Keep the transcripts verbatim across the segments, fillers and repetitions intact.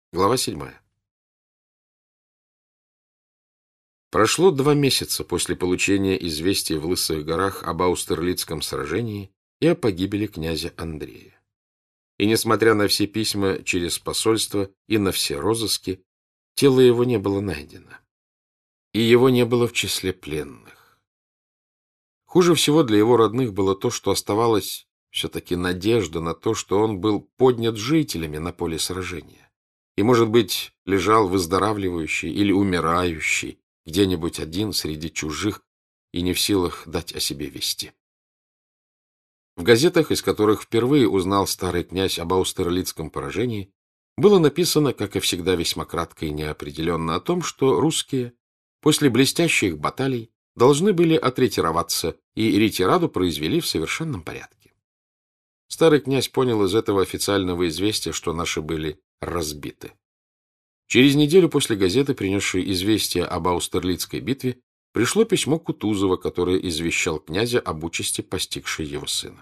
Глава седьмая. Прошло два месяца после получения известия в Лысых горах об Аустерлицком сражении и о погибели князя Андрея. И, несмотря на все письма через посольство и на все розыски, тело его не было найдено. И его не было в числе пленных. Хуже всего для его родных было то, что оставалась все-таки надежда на то, что он был поднят жителями на поле сражения. И, может быть, лежал выздоравливающий или умирающий где-нибудь один среди чужих и не в силах дать о себе вести. В газетах, из которых впервые узнал старый князь об Аустерлицком поражении, было написано, как и всегда весьма кратко и неопределенно, о том, что русские после блестящих баталий должны были отретироваться, и ретираду произвели в совершенном порядке. Старый князь понял из этого официального известия, что наши были разбиты. Через неделю после газеты, принесшей известие об Аустерлицкой битве, пришло письмо Кутузова, которое извещал князя об участи, постигшей его сына.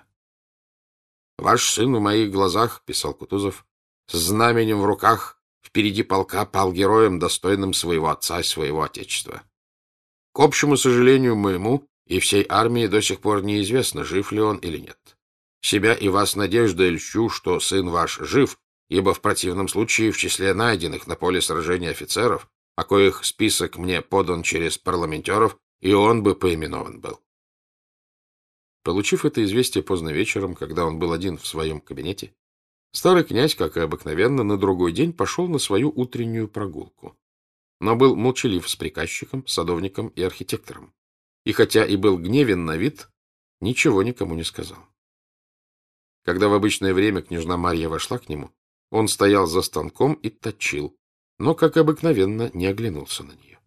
«Ваш сын в моих глазах, — писал Кутузов, — с знаменем в руках впереди полка пал героем, достойным своего отца и своего отечества. К общему сожалению моему и всей армии до сих пор неизвестно, жив ли он или нет. Себя и вас надеждой льщу, что сын ваш жив, ибо в противном случае в числе найденных на поле сражения офицеров, о коих список мне подан через парламентеров, и он бы поименован был». Получив это известие поздно вечером, когда он был один в своем кабинете, старый князь, как и обыкновенно, на другой день пошел на свою утреннюю прогулку. Но был молчалив с приказчиком, садовником и архитектором, и хотя и был гневен на вид, ничего никому не сказал. Когда в обычное время княжна Марья вошла к нему, он стоял за станком и точил, но, как обыкновенно, не оглянулся на нее.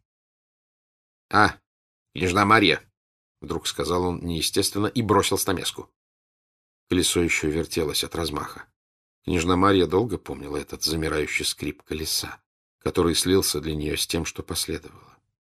— А, княжна Марья! — вдруг сказал он неестественно и бросил стамеску. Колесо еще вертелось от размаха. Княжна Марья долго помнила этот замирающий скрип колеса, который слился для нее с тем, что последовало.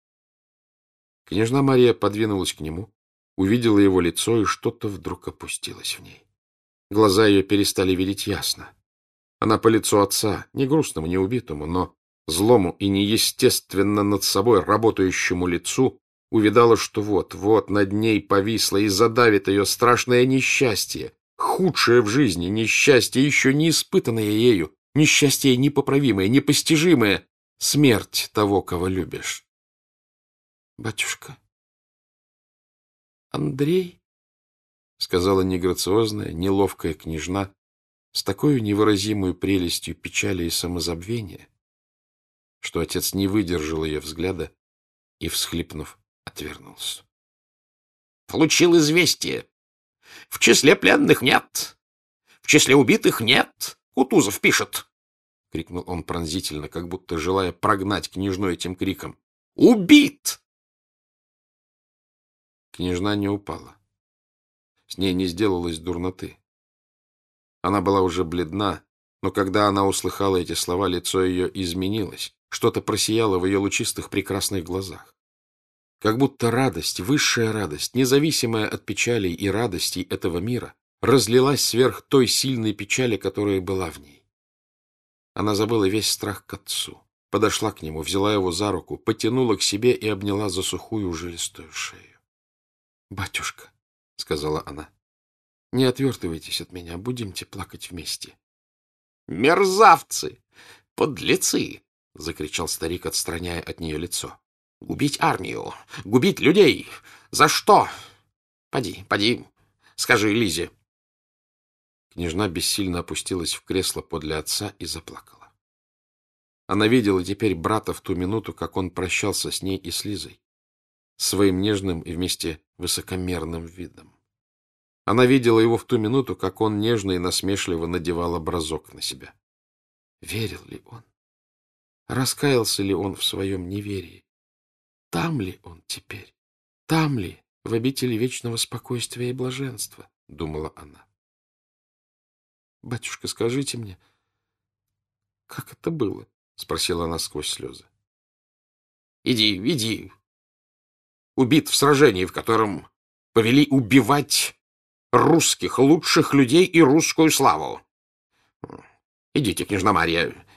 Княжна Марья подвинулась к нему, увидела его лицо, и что-то вдруг опустилось в ней. Глаза ее перестали видеть ясно. Она по лицу отца, не грустному, не убитому, но злому и неестественно над собой работающему лицу, увидала, что вот-вот над ней повисло и задавит ее страшное несчастье, худшее в жизни несчастье, еще не испытанное ею, несчастье непоправимое, непостижимое, смерть того, кого любишь. — Батюшка, Андрей, — сказала неграциозная, неловкая княжна, с такой невыразимой прелестью печали и самозабвения, что отец не выдержал ее взгляда и, всхлипнув, отвернулся. — Получил известие. В числе пленных нет. В числе убитых нет. Кутузов пишет. — крикнул он пронзительно, как будто желая прогнать княжну этим криком. — Убит! Княжна не упала. С ней не сделалось дурноты. Она была уже бледна, но когда она услыхала эти слова, лицо ее изменилось, что-то просияло в ее лучистых прекрасных глазах. Как будто радость, высшая радость, независимая от печалей и радостей этого мира, разлилась сверх той сильной печали, которая была в ней. Она забыла весь страх к отцу, подошла к нему, взяла его за руку, потянула к себе и обняла за сухую жилистую шею. — Батюшка, — сказала она, — не отвертывайтесь от меня, будемте плакать вместе. — Мерзавцы! Подлецы! — закричал старик, отстраняя от нее лицо. — Губить армию! Губить людей! За что? Поди, поди, скажи Лизе. Княжна бессильно опустилась в кресло подле отца и заплакала. Она видела теперь брата в ту минуту, как он прощался с ней и с Лизой, своим нежным и вместе высокомерным видом. Она видела его в ту минуту, как он нежно и насмешливо надевал образок на себя. Верил ли он? Раскаялся ли он в своем неверии? Там ли он теперь? Там ли, в обители вечного спокойствия и блаженства? — думала она. — Батюшка, скажите мне, как это было? — спросила она сквозь слезы. — Иди, иди. Убит в сражении, в котором повели убивать русских, лучших людей и русскую славу. Идите, княжна Марья,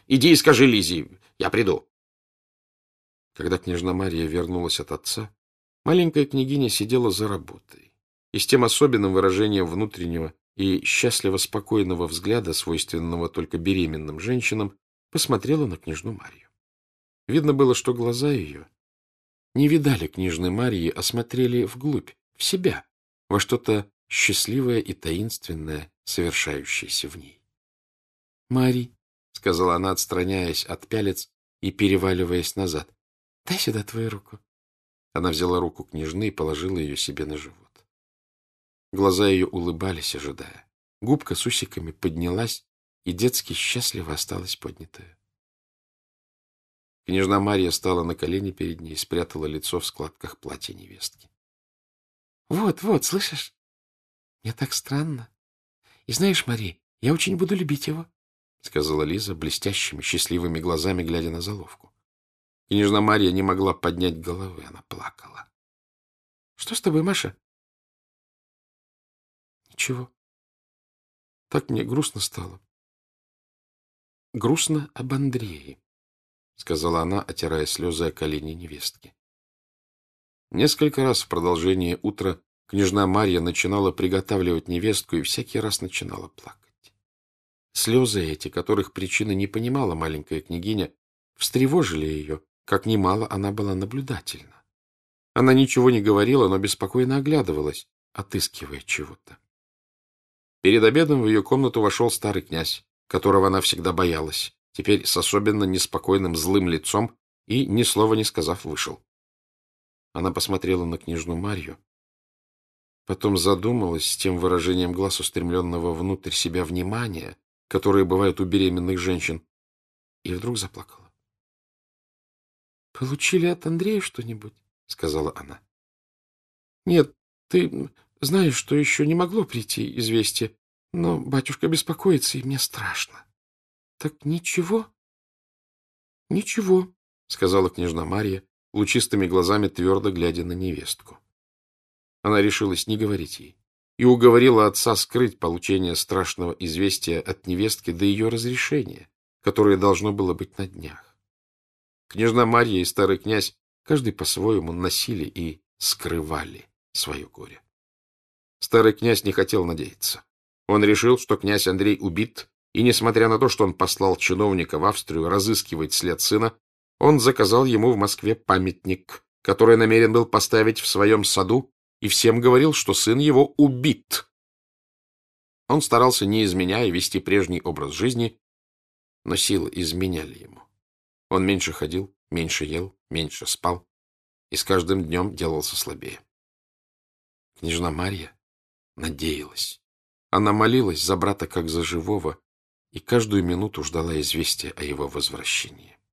Иди и скажи Лизе, я приду. Когда княжна Марья вернулась от отца, маленькая княгиня сидела за работой и с тем особенным выражением внутреннего и счастливо спокойного взгляда, свойственного только беременным женщинам, посмотрела на княжну Марью. Видно было, что глаза ее не видали княжны Марьи, а смотрели вглубь, в себя, во что-то счастливое и таинственное, совершающееся в ней. — Марий, — сказала она, отстраняясь от пялец и переваливаясь назад, — дай сюда твою руку. Она взяла руку княжны и положила ее себе на живот. Глаза ее улыбались, ожидая. Губка с усиками поднялась, и детски счастливо осталась поднятая. Княжна Марья стала на колени перед ней и спрятала лицо в складках платья невестки. — Вот, вот, слышишь? Мне так странно. И знаешь, Мария, я очень буду любить его, — сказала Лиза блестящими, счастливыми глазами, глядя на заловку. Княжна Марья не могла поднять головы, она плакала. — Что с тобой, Маша? — Ничего. Так мне грустно стало. — Грустно об Андрее, — сказала она, отирая слезы о колени невестки. Несколько раз в продолжение утра княжна Марья начинала приготавливать невестку и всякий раз начинала плакать. Слезы эти, которых причины не понимала маленькая княгиня, встревожили ее, как немало она была наблюдательна. Она ничего не говорила, но беспокойно оглядывалась, отыскивая чего-то. Перед обедом в ее комнату вошел старый князь, которого она всегда боялась, теперь с особенно неспокойным злым лицом и, ни слова не сказав, вышел. Она посмотрела на княжну Марью, потом задумалась с тем выражением глаз, устремленного внутрь себя внимания, которое бывает у беременных женщин, и вдруг заплакала. — Получили от Андрея что-нибудь? — сказала она. — Нет, ты знаешь, что еще не могло прийти известие, но батюшка беспокоится, и мне страшно. — Так ничего? — Ничего, — сказала княжна Марья, лучистыми глазами твердо глядя на невестку. Она решилась не говорить ей и уговорила отца скрыть получение страшного известия от невестки до ее разрешения, которое должно было быть на днях. Княжна Марья и старый князь, каждый по-своему, носили и скрывали свое горе. Старый князь не хотел надеяться. Он решил, что князь Андрей убит, и, несмотря на то, что он послал чиновника в Австрию разыскивать след сына, он заказал ему в Москве памятник, который намерен был поставить в своем саду, и всем говорил, что сын его убит. Он старался, не изменяя, вести прежний образ жизни, но силы изменяли ему. Он меньше ходил, меньше ел, меньше спал, и с каждым днем делался слабее. Княжна Марья надеялась. Она молилась за брата как за живого и каждую минуту ждала известия о его возвращении.